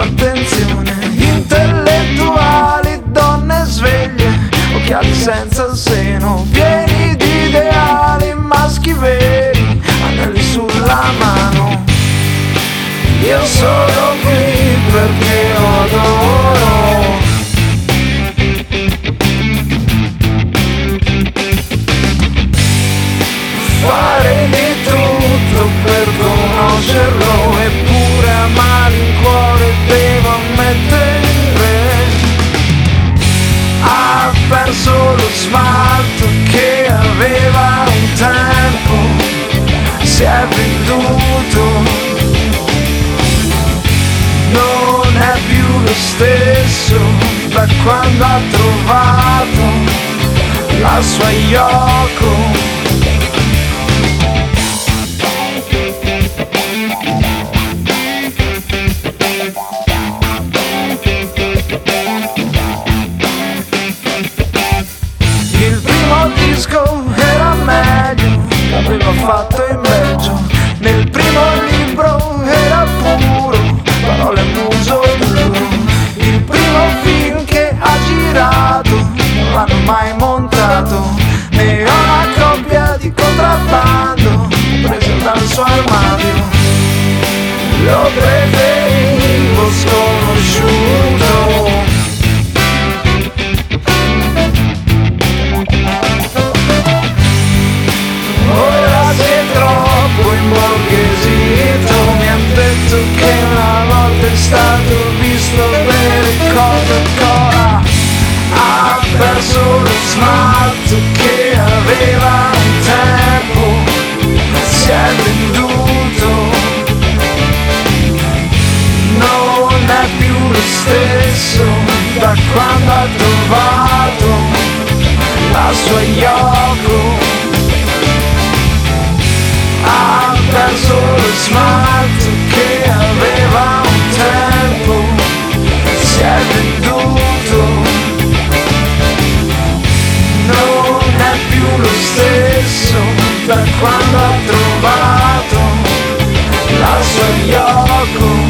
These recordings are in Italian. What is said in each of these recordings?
attenzione. Intellettuali, donne sveglie, occhiali senza seno, pieni di ideali, maschi veri, anelli sulla mano. Io sono qui perché adoro fare di tutto per conoscerlo, eppure a malincuore devo ammettere, ha perso lo smalto che aveva un tempo, si è venduto, non è più lo stesso da quando ha trovato la sua Yoko. Il primo disco era meglio, l'aveva fatto in Belgio. Nel primo libro era puro, parole muso duro. Il primo film che ha girato non l'hanno mai montato. Ne ho una coppia di contrabbando presa dal suo armadio. Lo preferivo sconosciuto. Ora sei troppo imborghesito, mi han detto che una volta è stato visto bere Coca-Cola, ha perso lo smalto che aveva un tempo, si è venduto, non è più lo stesso da quando ha trovato la sua Yoko. Ha perso lo smalto che aveva un tempo, si è venduto, non è più lo stesso da quando ha trovato la sua Yoko.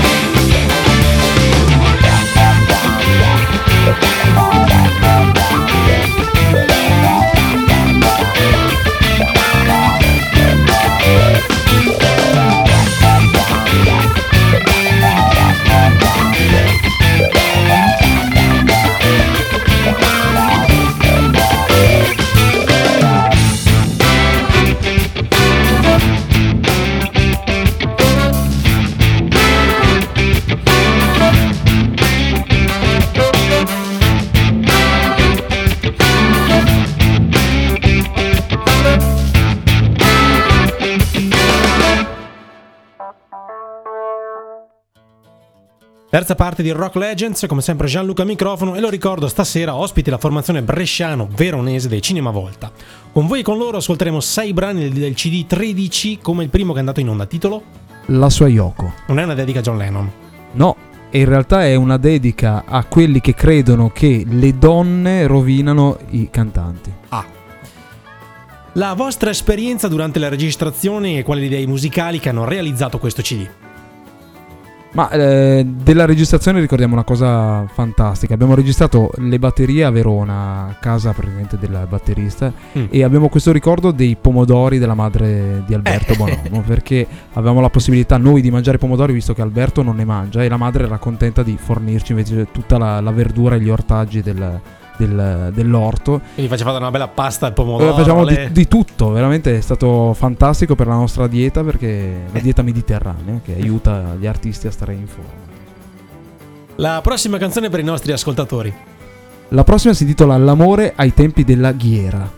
Terza parte di Rock Legends, come sempre Gianluca al microfono, e lo ricordo, stasera ospiti la formazione bresciano-veronese dei Cinema Volta. Con voi e con loro ascolteremo 6 brani del CD 13, come il primo che è andato in onda. Titolo? La sua Yoko. Non è una dedica a John Lennon? No, e in realtà è una dedica a quelli che credono che le donne rovinano i cantanti. Ah. La vostra esperienza durante la registrazione e quali le idee musicali che hanno realizzato questo CD? Ma della registrazione ricordiamo una cosa fantastica. Abbiamo registrato le batterie a Verona, a casa praticamente del batterista, e abbiamo questo ricordo dei pomodori della madre di Alberto Bonomo, perché avevamo la possibilità noi di mangiare pomodori, visto che Alberto non ne mangia, e la madre era contenta di fornirci invece tutta la verdura e gli ortaggi dell'orto. Quindi facevate una bella pasta al pomodoro. Facciamo di tutto, veramente è stato fantastico per la nostra dieta, perché la dieta mediterranea che aiuta gli artisti a stare in forma. La prossima canzone per i nostri ascoltatori. La prossima si intitola L'amore ai tempi della ghiera.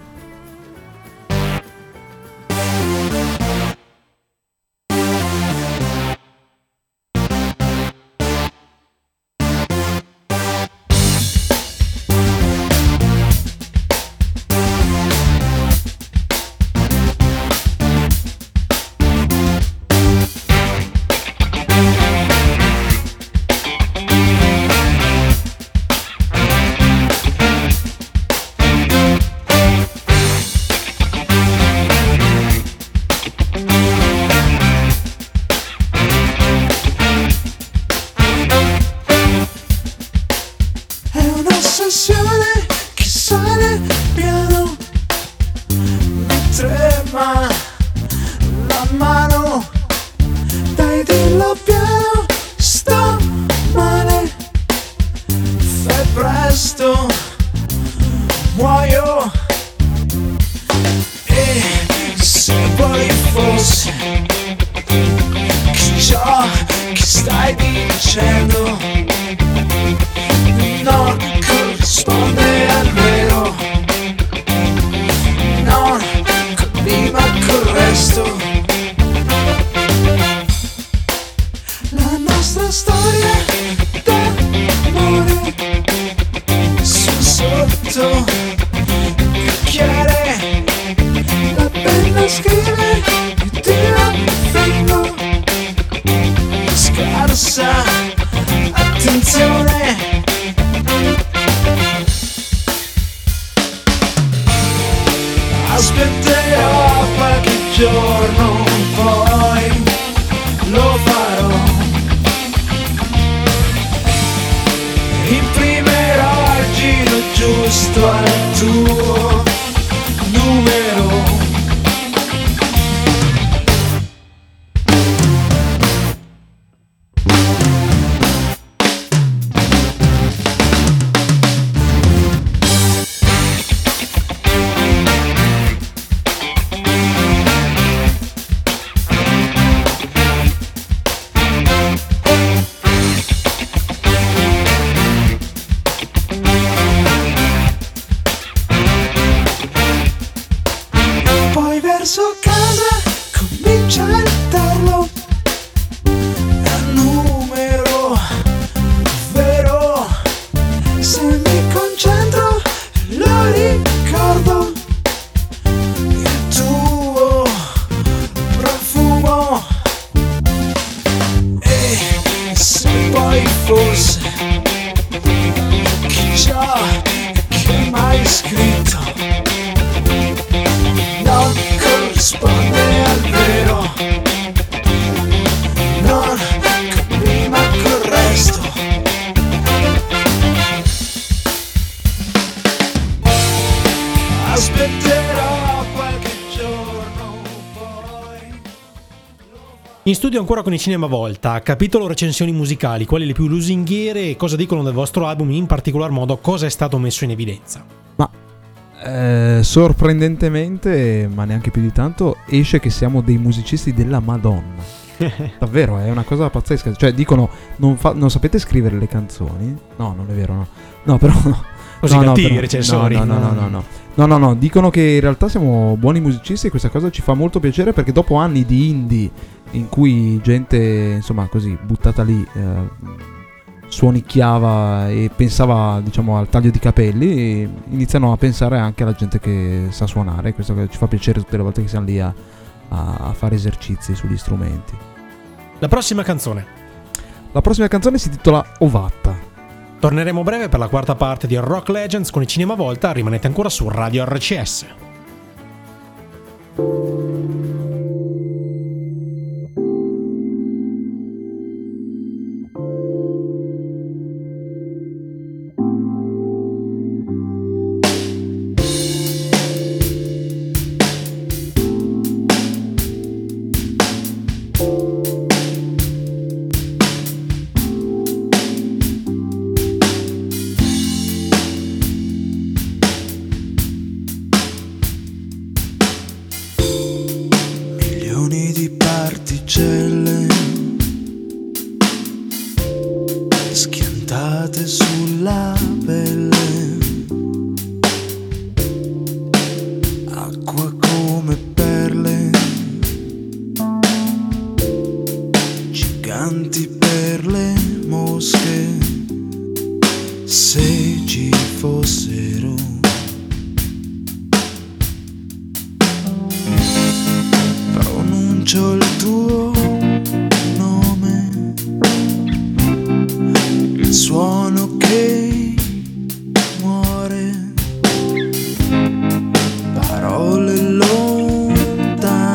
presto muoio. E se poi fosse che ciò che stai dicendo non corrisponde al vero, non collima col resto. La nostra storia d'amore sul sotto bicchiere, la penna scrive e ti affanno. Scarsa attenzione. Aspetterò qualche giorno, poi lo farò. Imprimerò il giro giusto al tuo numero. Poi verso casa comincia il tarlo, è un numero vero. Se mi concentro lo ricordo, il tuo profumo. E se poi fosse che ciò che mai scritto non corrisponde al vero, non collima col resto. Aspetterò qualche giorno, poi. In studio ancora con i Cinema Volta, capitolo recensioni musicali, quali le più lusinghiere e cosa dicono del vostro album, in particolar modo cosa è stato messo in evidenza. Ma sorprendentemente, ma neanche più di tanto, esce che siamo dei musicisti della Madonna. Davvero, è una cosa pazzesca. Cioè, dicono, non sapete scrivere le canzoni? No, non è vero, no. No, però... Così cattivi i recensori. No, dicono che in realtà siamo buoni musicisti e questa cosa ci fa molto piacere, perché dopo anni di indie in cui gente, insomma, così, buttata lì... suonicchiava e pensava, diciamo, al taglio di capelli, e iniziano a pensare anche alla gente che sa suonare. Questo ci fa piacere tutte le volte che siamo lì a fare esercizi sugli strumenti. La prossima canzone si intitola Ovatta. Torneremo a breve per la quarta parte di Rock Legends con i Cinema Volta. Rimanete ancora su Radio RCS. Schiantate sulla pelle, acqua come perle, giganti per le mosche, se ci fossero. Pronuncio il tuo nome, il suono che muore, parole lontane.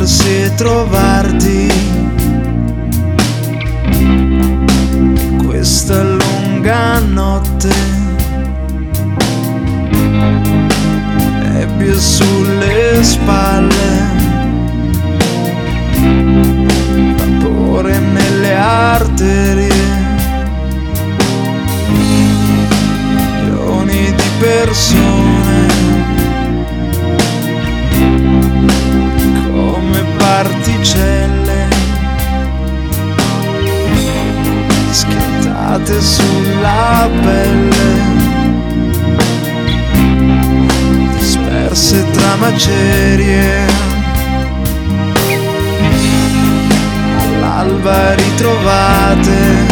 perdersi e trovarti. Questa lunga notte, nebbia sulle spalle, vapore nelle arterie, milioni di persone come particelle schiantate sulla pelle, disperse tra macerie, all'alba ritrovate